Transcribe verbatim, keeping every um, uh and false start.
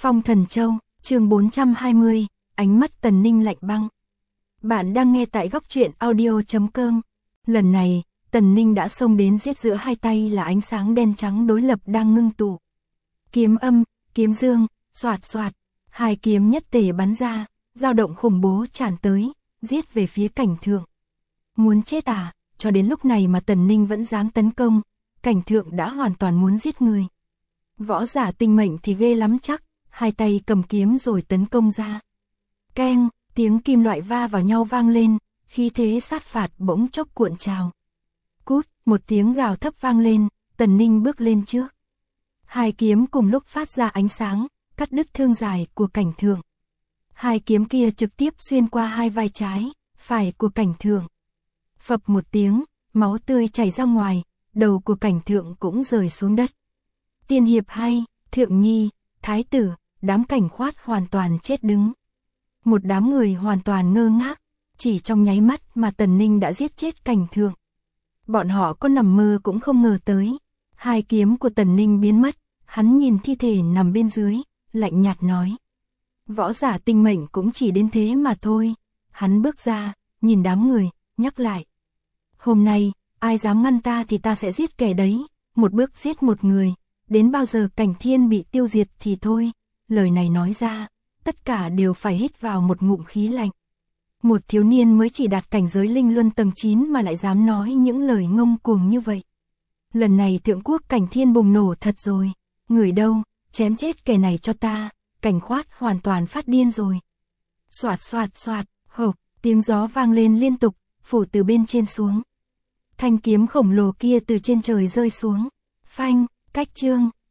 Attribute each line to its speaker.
Speaker 1: Phong Thần Châu, chương bốn trăm hai mươi, ánh mắt Tần Ninh lạnh băng. Bạn đang nghe tại góc truyện audio chấm com. Lần này, Tần Ninh đã xông đến giết, giữa hai tay là ánh sáng đen trắng đối lập đang ngưng tụ. Kiếm âm, kiếm dương, xoạt xoạt, hai kiếm nhất tề bắn ra, dao động khủng bố tràn tới, giết về phía Cảnh Thượng. Muốn chết à, cho đến lúc này mà Tần Ninh vẫn dám tấn công, Cảnh Thượng đã hoàn toàn muốn giết người. Võ giả tinh mệnh thì ghê lắm chắc, hai tay cầm kiếm rồi tấn công ra. Keng, tiếng kim loại va vào nhau vang lên, khí thế sát phạt bỗng chốc cuộn trào. Cút, một tiếng gào thấp vang lên, Tần Ninh bước lên trước. Hai kiếm cùng lúc phát ra ánh sáng, cắt đứt thương dài của Cảnh Thượng. Hai kiếm kia trực tiếp xuyên qua hai vai trái, phải của Cảnh Thượng. Phập một tiếng, máu tươi chảy ra ngoài, đầu của Cảnh Thượng cũng rơi xuống đất. Tiên hiệp hay, Thượng Nhi, Thái tử, đám Cảnh Khoát hoàn toàn chết đứng. Một đám người hoàn toàn ngơ ngác, chỉ trong nháy mắt mà Tần Ninh đã giết chết Cảnh Thượng. Bọn họ có nằm mơ cũng không ngờ tới. Hai kiếm của Tần Ninh biến mất, hắn nhìn thi thể nằm bên dưới, lạnh nhạt nói. Võ giả tinh mệnh cũng chỉ đến thế mà thôi. Hắn bước ra, nhìn đám người, nhắc lại. Hôm nay, ai dám ngăn ta thì ta sẽ giết kẻ đấy, một bước giết một người, đến bao giờ Cảnh Thiên bị tiêu diệt thì thôi. Lời này nói ra, tất cả đều phải hít vào một ngụm khí lạnh. Một thiếu niên mới chỉ đạt cảnh giới linh luân tầng chín mà lại dám nói những lời ngông cuồng như vậy. Lần này thượng quốc Cảnh Thiên bùng nổ thật rồi. Người đâu, chém chết kẻ này cho ta. Cảnh Khoát hoàn toàn phát điên rồi. Xoạt xoạt xoạt, hộp, tiếng gió vang lên liên tục, phủ từ bên trên xuống. Thanh kiếm khổng lồ kia từ trên trời rơi xuống. Phanh, cách chương,